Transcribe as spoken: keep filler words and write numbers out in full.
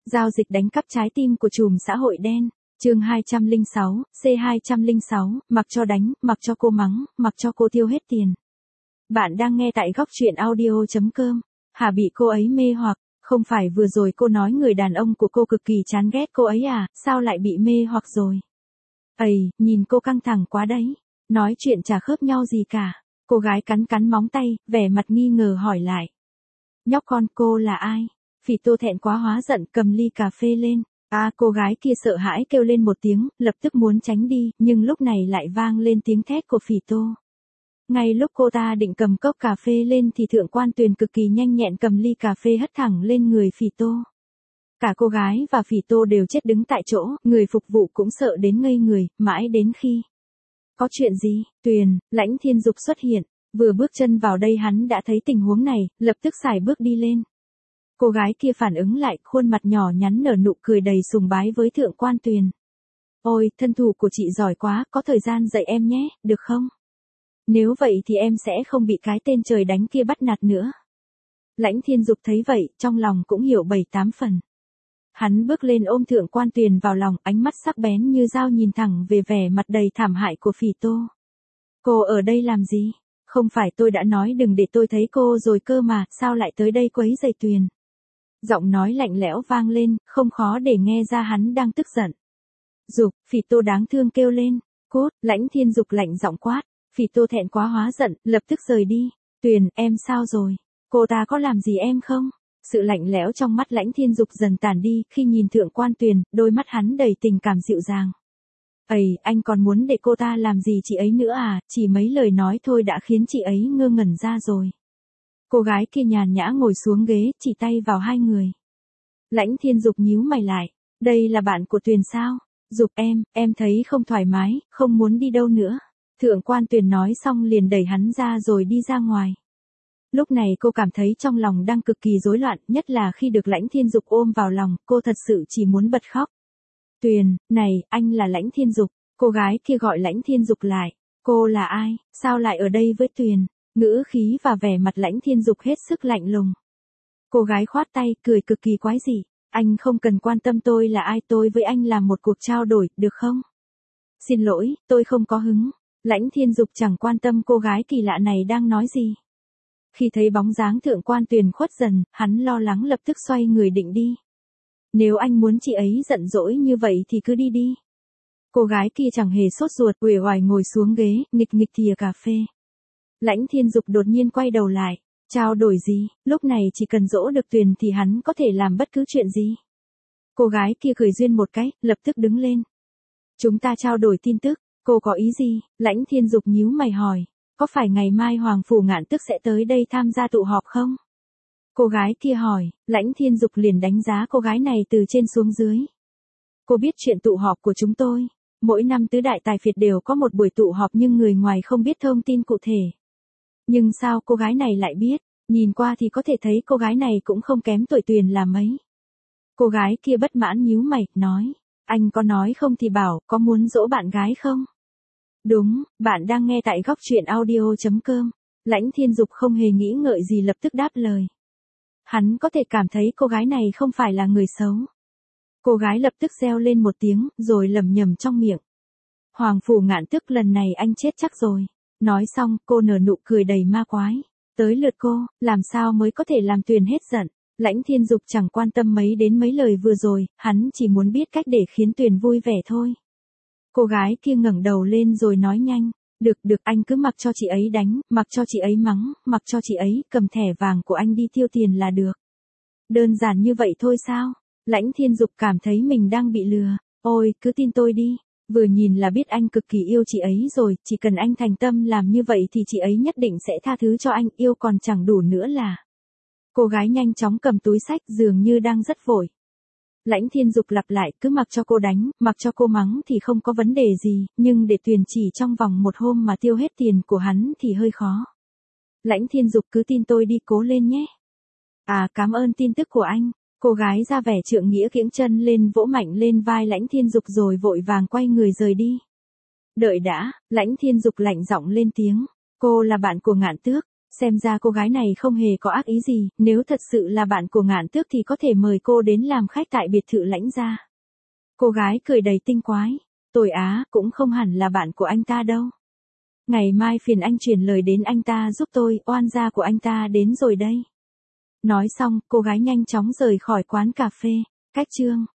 Giao dịch đánh cắp trái tim của trùm xã hội đen. Chương hai trăm lẻ sáu, C hai trăm lẻ sáu, mặc cho đánh, mặc cho cô mắng, mặc cho cô tiêu hết tiền. Bạn đang nghe tại góc truyện audio chấm com. Hà bị cô ấy mê hoặc, không phải vừa rồi cô nói người đàn ông của cô cực kỳ chán ghét cô ấy à, sao lại bị mê hoặc rồi? Ây, nhìn cô căng thẳng quá đấy, nói chuyện chả khớp nhau gì cả. Cô gái cắn cắn móng tay, vẻ mặt nghi ngờ hỏi lại. Nhóc con, cô là ai? Phỉ Tô thẹn quá hóa giận cầm ly cà phê lên. À, cô gái kia sợ hãi kêu lên một tiếng, lập tức muốn tránh đi, nhưng lúc này lại vang lên tiếng thét của Phỉ Tô. Ngay lúc cô ta định cầm cốc cà phê lên thì Thượng Quan Tuyền cực kỳ nhanh nhẹn cầm ly cà phê hất thẳng lên người Phỉ Tô. Cả cô gái và Phỉ Tô đều chết đứng tại chỗ, người phục vụ cũng sợ đến ngây người, mãi đến khi. Có chuyện gì? Tuyền, Lãnh Thiên Dục xuất hiện, vừa bước chân vào đây hắn đã thấy tình huống này, lập tức xài bước đi lên. Cô gái kia phản ứng lại, khuôn mặt nhỏ nhắn nở nụ cười đầy sùng bái với Thượng Quan Tuyền. Ôi, thân thủ của chị giỏi quá, có thời gian dạy em nhé, được không? Nếu vậy thì em sẽ không bị cái tên trời đánh kia bắt nạt nữa. Lãnh Thiên Dục thấy vậy, trong lòng cũng hiểu bảy tám phần. Hắn bước lên ôm Thượng Quan Tuyền vào lòng, ánh mắt sắc bén như dao nhìn thẳng về vẻ mặt đầy thảm hại của Phỉ Tô. Cô ở đây làm gì? Không phải tôi đã nói đừng để tôi thấy cô rồi cơ mà, sao lại tới đây quấy rầy Tuyền? Giọng nói lạnh lẽo vang lên, không khó để nghe ra hắn đang tức giận. Dục, Phỉ Tô đáng thương kêu lên. Cốt, Lãnh Thiên Dục lạnh giọng quát. Phỉ Tô thẹn quá hóa giận, lập tức rời đi. Tuyền, em sao rồi? Cô ta có làm gì em không? Sự lạnh lẽo trong mắt Lãnh Thiên Dục dần tàn đi khi nhìn Thượng Quan Tuyền, đôi mắt hắn đầy tình cảm dịu dàng. Ây, anh còn muốn để cô ta làm gì chị ấy nữa à, chỉ mấy lời nói thôi đã khiến chị ấy ngơ ngẩn ra rồi. Cô gái kia nhàn nhã ngồi xuống ghế, chỉ tay vào hai người. Lãnh Thiên Dục nhíu mày lại, đây là bạn của Tuyền sao? Dục em, em thấy không thoải mái, không muốn đi đâu nữa. Thượng Quan Tuyền nói xong liền đẩy hắn ra rồi đi ra ngoài. Lúc này cô cảm thấy trong lòng đang cực kỳ rối loạn, nhất là khi được Lãnh Thiên Dục ôm vào lòng, cô thật sự chỉ muốn bật khóc. Tuyền, này, anh là Lãnh Thiên Dục. Cô gái kia gọi Lãnh Thiên Dục lại. Cô là ai, sao lại ở đây với Tuyền? Ngữ khí và vẻ mặt Lãnh Thiên Dục hết sức lạnh lùng. Cô gái khoát tay, cười cực kỳ quái dị. Anh không cần quan tâm tôi là ai, tôi với anh làm một cuộc trao đổi, được không? Xin lỗi, tôi không có hứng. Lãnh Thiên Dục chẳng quan tâm cô gái kỳ lạ này đang nói gì. Khi thấy bóng dáng Thượng Quan Tuyền khuất dần, hắn lo lắng lập tức xoay người định đi. Nếu anh muốn chị ấy giận dỗi như vậy thì cứ đi đi. Cô gái kia chẳng hề sốt ruột, uể oải ngồi xuống ghế, nghịch nghịch thìa cà phê. Lãnh Thiên Dục đột nhiên quay đầu lại. Trao đổi gì, lúc này chỉ cần dỗ được Tuyền thì hắn có thể làm bất cứ chuyện gì. Cô gái kia cười duyên một cái, lập tức đứng lên. Chúng ta trao đổi tin tức, cô có ý gì? Lãnh Thiên Dục nhíu mày hỏi. Có phải ngày mai Hoàng Phủ Ngạn Tức sẽ tới đây tham gia tụ họp không? Cô gái kia hỏi, Lãnh Thiên Dục liền đánh giá cô gái này từ trên xuống dưới. Cô biết chuyện tụ họp của chúng tôi. Mỗi năm tứ đại tài phiệt đều có một buổi tụ họp nhưng người ngoài không biết thông tin cụ thể. Nhưng sao cô gái này lại biết? Nhìn qua thì có thể thấy cô gái này cũng không kém tuổi Tuyền là mấy. Cô gái kia bất mãn nhíu mày, nói. Anh có nói không thì bảo, có muốn dỗ bạn gái không? Đúng, bạn đang nghe tại góc truyện audio chấm com. Lãnh Thiên Dục không hề nghĩ ngợi gì lập tức đáp lời. Hắn có thể cảm thấy cô gái này không phải là người xấu. Cô gái lập tức reo lên một tiếng, rồi lẩm nhẩm trong miệng. Hoàng Phủ Ngạn Tức lần này anh chết chắc rồi. Nói xong, cô nở nụ cười đầy ma quái. Tới lượt cô, làm sao mới có thể làm Tuyền hết giận. Lãnh Thiên Dục chẳng quan tâm mấy đến mấy lời vừa rồi, hắn chỉ muốn biết cách để khiến Tuyền vui vẻ thôi. Cô gái kia ngẩng đầu lên rồi nói nhanh. Được được, anh cứ mặc cho chị ấy đánh, mặc cho chị ấy mắng, mặc cho chị ấy cầm thẻ vàng của anh đi tiêu tiền là được. Đơn giản như vậy thôi sao? Lãnh Thiên Dục cảm thấy mình đang bị lừa. Ôi, cứ tin tôi đi. Vừa nhìn là biết anh cực kỳ yêu chị ấy rồi, chỉ cần anh thành tâm làm như vậy thì chị ấy nhất định sẽ tha thứ cho anh, yêu còn chẳng đủ nữa là. Cô gái nhanh chóng cầm túi xách dường như đang rất vội. Lãnh Thiên Dục lặp lại, cứ mặc cho cô đánh, mặc cho cô mắng thì không có vấn đề gì, nhưng để Tuyền chỉ trong vòng một hôm mà tiêu hết tiền của hắn thì hơi khó. Lãnh Thiên Dục cứ tin tôi đi, cố lên nhé. À, cảm ơn tin tức của anh. Cô gái ra vẻ trượng nghĩa kiễng chân lên vỗ mạnh lên vai Lãnh Thiên Dục rồi vội vàng quay người rời đi. Đợi đã, Lãnh Thiên Dục lạnh giọng lên tiếng. Cô là bạn của Ngạn Tước. Xem ra cô gái này không hề có ác ý gì, nếu thật sự là bạn của Ngạn Tước thì có thể mời cô đến làm khách tại biệt thự Lãnh Gia. Cô gái cười đầy tinh quái. Tôi á, cũng không hẳn là bạn của anh ta đâu. Ngày mai phiền anh chuyển lời đến anh ta giúp tôi, oan gia của anh ta đến rồi đây. Nói xong, cô gái nhanh chóng rời khỏi quán cà phê. Cách chương